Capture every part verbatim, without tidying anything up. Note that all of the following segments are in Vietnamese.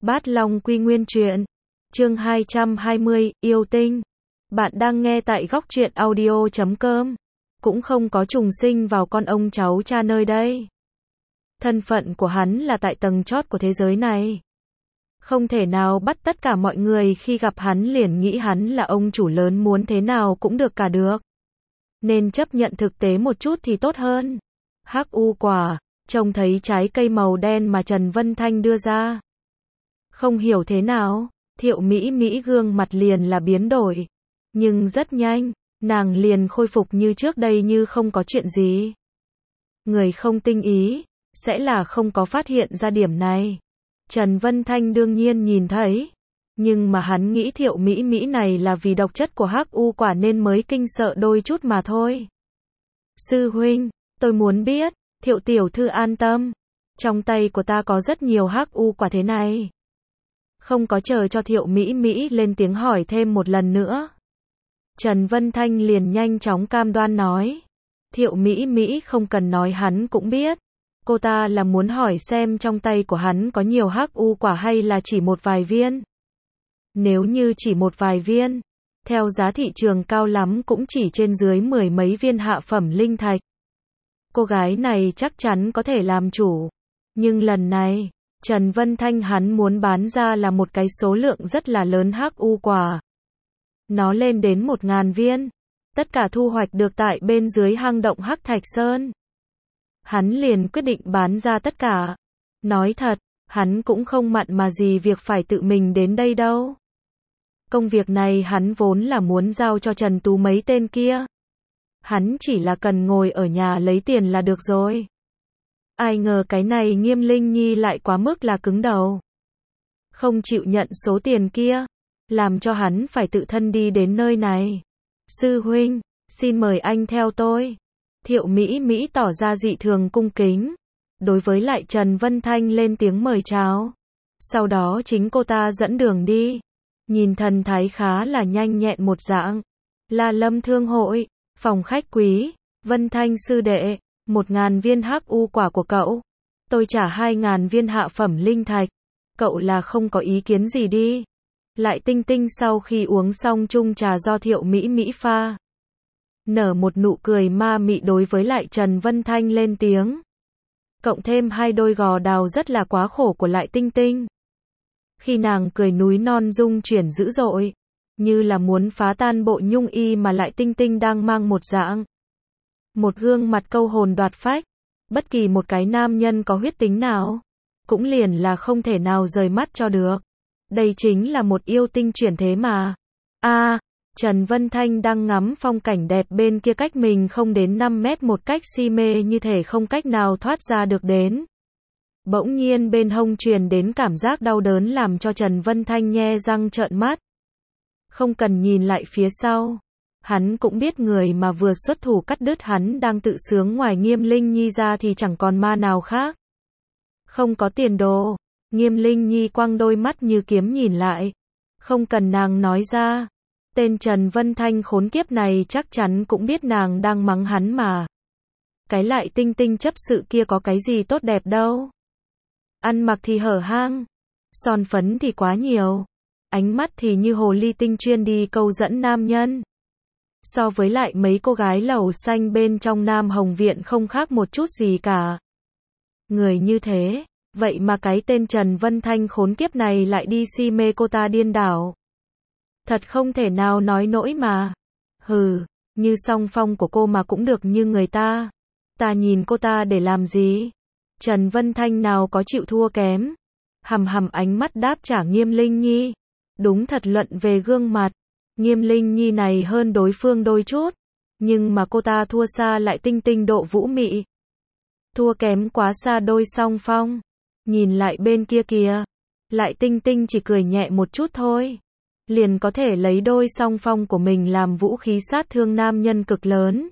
Bát Long Quy Nguyên Truyện, chương hai trăm hai mươi, yêu tinh. Bạn đang nghe tại góc truyện audio chấm com. Cũng không có trùng sinh vào con ông cháu cha nơi đây. Thân phận của hắn là tại tầng chót của thế giới này. Không thể nào bắt tất cả mọi người khi gặp hắn liền nghĩ hắn là ông chủ lớn muốn thế nào cũng được cả được. Nên chấp nhận thực tế một chút thì tốt hơn. Hắc u quả, trông thấy trái cây màu đen mà Trần Vân Thanh đưa ra. Không hiểu thế nào, Thiệu Mỹ Mỹ gương mặt liền là biến đổi. Nhưng rất nhanh, nàng liền khôi phục như trước đây như không có chuyện gì. Người không tinh ý, sẽ là không có phát hiện ra điểm này. Trần Vân Thanh đương nhiên nhìn thấy. Nhưng mà hắn nghĩ Thiệu Mỹ Mỹ này là vì độc chất của hắc u quả nên mới kinh sợ đôi chút mà thôi. Sư huynh, tôi muốn biết, Thiệu tiểu thư an tâm. Trong tay của ta có rất nhiều hắc u quả thế này. Không có chờ cho Thiệu Mỹ Mỹ lên tiếng hỏi thêm một lần nữa. Trần Vân Thanh liền nhanh chóng cam đoan nói. Thiệu Mỹ Mỹ không cần nói hắn cũng biết. Cô ta là muốn hỏi xem trong tay của hắn có nhiều hắc u quả hay là chỉ một vài viên. Nếu như chỉ một vài viên, theo giá thị trường cao lắm cũng chỉ trên dưới mười mấy viên hạ phẩm linh thạch. Cô gái này chắc chắn có thể làm chủ. Nhưng lần này, Trần Vân Thanh hắn muốn bán ra là một cái số lượng rất là lớn hắc u quả. Nó lên đến một ngàn viên. Tất cả thu hoạch được tại bên dưới hang động Hắc Thạch Sơn. Hắn liền quyết định bán ra tất cả. Nói thật, hắn cũng không mặn mà gì việc phải tự mình đến đây đâu. Công việc này hắn vốn là muốn giao cho Trần Tú mấy tên kia. Hắn chỉ là cần ngồi ở nhà lấy tiền là được rồi. Ai ngờ cái này Nghiêm Linh Nhi lại quá mức là cứng đầu. Không chịu nhận số tiền kia, làm cho hắn phải tự thân đi đến nơi này. Sư huynh, xin mời anh theo tôi. Thiệu Mỹ Mỹ tỏ ra dị thường cung kính. Đối với lại Trần Vân Thanh lên tiếng mời chào. Sau đó chính cô ta dẫn đường đi. Nhìn thần thái khá là nhanh nhẹn một dạng. La Lâm Thương Hội, phòng khách quý, Vân Thanh sư đệ, một ngàn viên hắc u quả của cậu. Tôi trả hai ngàn viên hạ phẩm linh thạch. Cậu là không có ý kiến gì đi. Lại Tinh Tinh sau khi uống xong chung trà do Thiệu Mỹ Mỹ pha. Nở một nụ cười ma mị đối với lại Trần Vân Thanh lên tiếng. Cộng thêm hai đôi gò đào rất là quá khổ của lại Tinh Tinh. Khi nàng cười núi non rung chuyển dữ dội. Như là muốn phá tan bộ nhung y mà lại Tinh Tinh đang mang một dạng. Một gương mặt câu hồn đoạt phách. Bất kỳ một cái nam nhân có huyết tính nào. Cũng liền là không thể nào rời mắt cho được. Đây chính là một yêu tinh chuyển thế mà. A, à, Trần Vân Thanh đang ngắm phong cảnh đẹp bên kia cách mình không đến năm mét một cách si mê như thể không cách nào thoát ra được đến. Bỗng nhiên bên hông truyền đến cảm giác đau đớn làm cho Trần Vân Thanh nhe răng trợn mắt. Không cần nhìn lại phía sau. Hắn cũng biết người mà vừa xuất thủ cắt đứt hắn đang tự sướng ngoài Nghiêm Linh Nhi ra thì chẳng còn ma nào khác. Không có tiền đồ. Nghiêm Linh Nhi quăng đôi mắt như kiếm nhìn lại. Không cần nàng nói ra. Tên Trần Vân Thanh khốn kiếp này chắc chắn cũng biết nàng đang mắng hắn mà. Cái lại Tinh Tinh chấp sự kia có cái gì tốt đẹp đâu. Ăn mặc thì hở hang. Son phấn thì quá nhiều. Ánh mắt thì như hồ ly tinh chuyên đi câu dẫn nam nhân. So với lại mấy cô gái lẩu xanh bên trong Nam Hồng Viện không khác một chút gì cả. Người như thế. Vậy mà cái tên Trần Vân Thanh khốn kiếp này lại đi si mê cô ta điên đảo. Thật không thể nào nói nổi mà. Hừ, như song phong của cô mà cũng được như người ta. Ta nhìn cô ta để làm gì? Trần Vân Thanh nào có chịu thua kém. Hầm hầm ánh mắt đáp trả Nghiêm Linh Nhi. Đúng thật luận về gương mặt. Nghiêm Linh Nhi này hơn đối phương đôi chút. Nhưng mà cô ta thua xa lại Tinh Tinh độ vũ mị. Thua kém quá xa đôi song phong. Nhìn lại bên kia kìa. Lại Tinh Tinh chỉ cười nhẹ một chút thôi. Liền có thể lấy đôi song phong của mình làm vũ khí sát thương nam nhân cực lớn.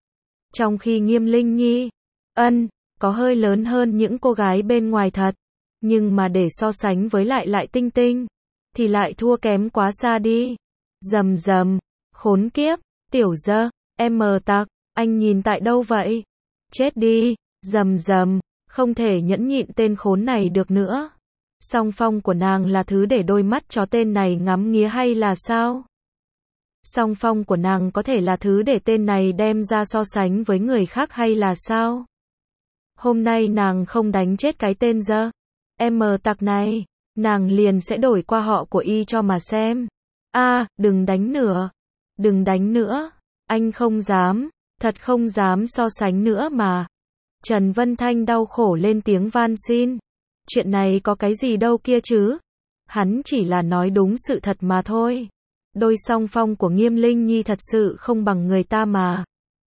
Trong khi Nghiêm Linh Nhi, ân, có hơi lớn hơn những cô gái bên ngoài thật. Nhưng mà để so sánh với lại lại Tinh Tinh, thì lại thua kém quá xa đi. Rầm rầm, khốn kiếp, tiểu dơ, em mờ tặc, anh nhìn tại đâu vậy? Chết đi, rầm rầm. Không thể nhẫn nhịn tên khốn này được nữa. Song phong của nàng là thứ để đôi mắt chó tên này ngắm nghía hay là sao? Song phong của nàng có thể là thứ để tên này đem ra so sánh với người khác hay là sao? Hôm nay nàng không đánh chết cái tên dơ em tặc này, nàng liền sẽ đổi qua họ của y cho mà xem. A, à, đừng đánh nữa. Đừng đánh nữa. Anh không dám, thật không dám so sánh nữa mà. Trần Vân Thanh đau khổ lên tiếng van xin. Chuyện này có cái gì đâu kia chứ? Hắn chỉ là nói đúng sự thật mà thôi. Đôi song phong của Nghiêm Linh Nhi thật sự không bằng người ta mà.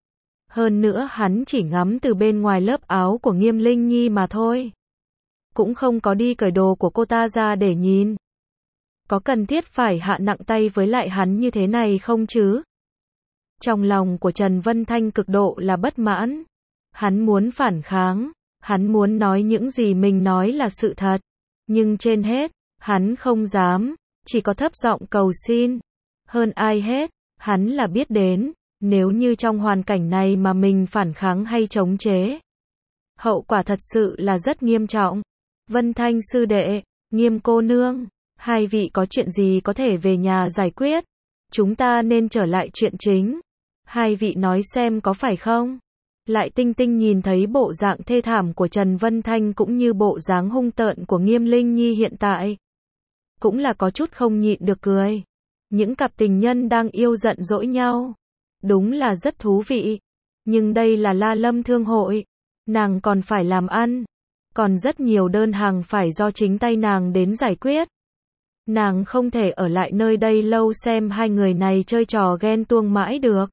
Hơn nữa hắn chỉ ngắm từ bên ngoài lớp áo của Nghiêm Linh Nhi mà thôi. Cũng không có đi cởi đồ của cô ta ra để nhìn. Có cần thiết phải hạ nặng tay với lại hắn như thế này không chứ? Trong lòng của Trần Vân Thanh cực độ là bất mãn. Hắn muốn phản kháng. Hắn muốn nói những gì mình nói là sự thật. Nhưng trên hết, hắn không dám. Chỉ có thấp giọng cầu xin. Hơn ai hết, hắn là biết đến. Nếu như trong hoàn cảnh này mà mình phản kháng hay chống chế, hậu quả thật sự là rất nghiêm trọng. Vân Thanh sư đệ, Nghiêm cô nương, hai vị có chuyện gì có thể về nhà giải quyết. Chúng ta nên trở lại chuyện chính. Hai vị nói xem có phải không? Lại Tinh Tinh nhìn thấy bộ dạng thê thảm của Trần Vân Thanh cũng như bộ dáng hung tợn của Nghiêm Linh Nhi hiện tại. Cũng là có chút không nhịn được cười. Những cặp tình nhân đang yêu giận dỗi nhau. Đúng là rất thú vị. Nhưng đây là La Lâm Thương hội. Nàng còn phải làm ăn. Còn rất nhiều đơn hàng phải do chính tay nàng đến giải quyết. Nàng không thể ở lại nơi đây lâu xem hai người này chơi trò ghen tuông mãi được.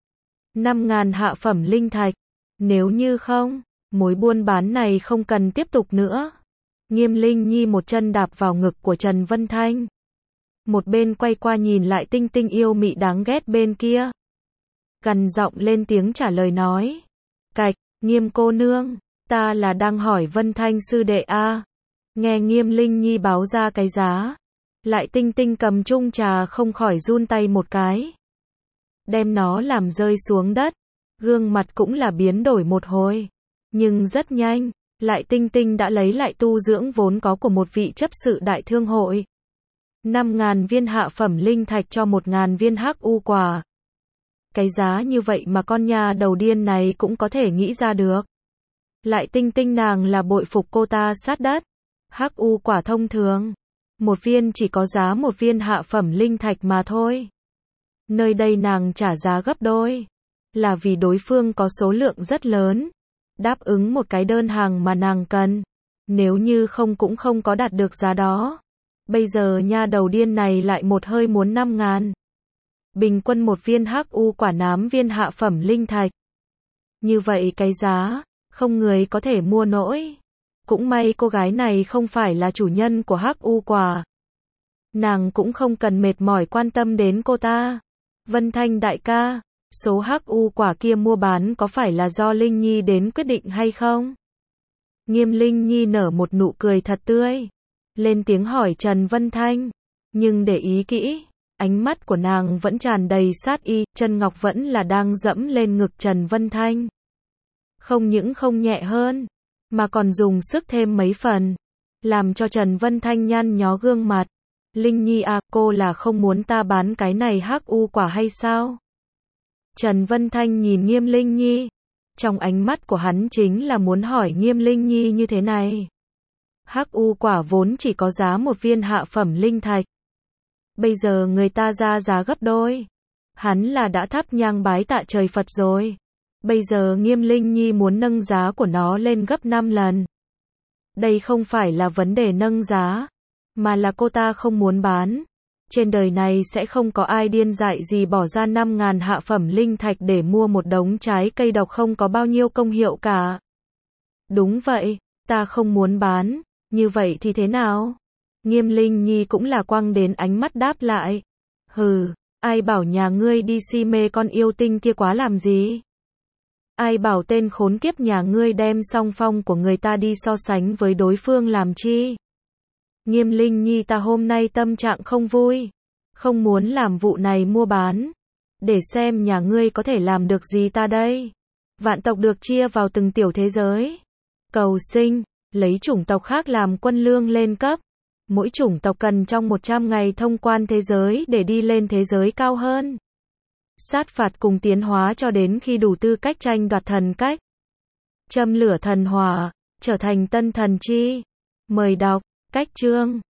Năm ngàn hạ phẩm linh thạch. Nếu như không, mối buôn bán này không cần tiếp tục nữa. Nghiêm Linh Nhi một chân đạp vào ngực của Trần Vân Thanh. Một bên quay qua nhìn lại Tinh Tinh yêu mị đáng ghét bên kia. Gằn giọng lên tiếng trả lời nói. Cạch, Nghiêm cô nương, ta là đang hỏi Vân Thanh sư đệ a. Nghe Nghiêm Linh Nhi báo ra cái giá. Lại Tinh Tinh cầm chung trà không khỏi run tay một cái. Đem nó làm rơi xuống đất. Gương mặt cũng là biến đổi một hồi. Nhưng rất nhanh, Lại Tinh Tinh đã lấy lại tu dưỡng vốn có của một vị chấp sự đại thương hội. Năm ngàn viên hạ phẩm linh thạch cho một ngàn viên hắc u quả. Cái giá như vậy mà con nhà đầu điên này cũng có thể nghĩ ra được. Lại Tinh Tinh nàng là bội phục cô ta sát đất. Hắc u quả thông thường. Một viên chỉ có giá một viên hạ phẩm linh thạch mà thôi. Nơi đây nàng trả giá gấp đôi. Là vì đối phương có số lượng rất lớn. Đáp ứng một cái đơn hàng mà nàng cần. Nếu như không cũng không có đạt được giá đó. Bây giờ nha đầu điên này lại một hơi muốn năm ngàn. Bình quân một viên hắc u quả nám viên hạ phẩm linh thạch. Như vậy cái giá, không người có thể mua nổi. Cũng may cô gái này không phải là chủ nhân của hắc u quả. Nàng cũng không cần mệt mỏi quan tâm đến cô ta. Vân Thanh đại ca, số hắc u quả kia mua bán có phải là do Linh Nhi đến quyết định hay không? Nghiêm Linh Nhi nở một nụ cười thật tươi. Lên tiếng hỏi Trần Vân Thanh. Nhưng để ý kỹ, ánh mắt của nàng vẫn tràn đầy sát ý, chân ngọc vẫn là đang dẫm lên ngực Trần Vân Thanh. Không những không nhẹ hơn, mà còn dùng sức thêm mấy phần. Làm cho Trần Vân Thanh nhăn nhó gương mặt. Linh Nhi à, cô là không muốn ta bán cái này hắc u quả hay sao? Trần Vân Thanh nhìn Nghiêm Linh Nhi. Trong ánh mắt của hắn chính là muốn hỏi Nghiêm Linh Nhi như thế này. Hắc u quả vốn chỉ có giá một viên hạ phẩm linh thạch. Bây giờ người ta ra giá gấp đôi. Hắn là đã thắp nhang bái tạ trời Phật rồi. Bây giờ Nghiêm Linh Nhi muốn nâng giá của nó lên gấp năm lần. Đây không phải là vấn đề nâng giá, mà là cô ta không muốn bán. Trên đời này sẽ không có ai điên dại gì bỏ ra năm ngàn hạ phẩm linh thạch để mua một đống trái cây độc không có bao nhiêu công hiệu cả. Đúng vậy, ta không muốn bán, như vậy thì thế nào? Nghiêm Linh Nhi cũng là quăng đến ánh mắt đáp lại. Hừ, ai bảo nhà ngươi đi si mê con yêu tinh kia quá làm gì? Ai bảo tên khốn kiếp nhà ngươi đem song phong của người ta đi so sánh với đối phương làm chi? Nghiêm Linh Nhi ta hôm nay tâm trạng không vui, không muốn làm vụ này mua bán, để xem nhà ngươi có thể làm được gì ta đây. Vạn tộc được chia vào từng tiểu thế giới. Cầu sinh, lấy chủng tộc khác làm quân lương lên cấp. Mỗi chủng tộc cần trong một trăm ngày thông quan thế giới để đi lên thế giới cao hơn. Sát phạt cùng tiến hóa cho đến khi đủ tư cách tranh đoạt thần cách. Châm lửa thần hỏa, trở thành tân thần chi. Mời đọc, cách chương.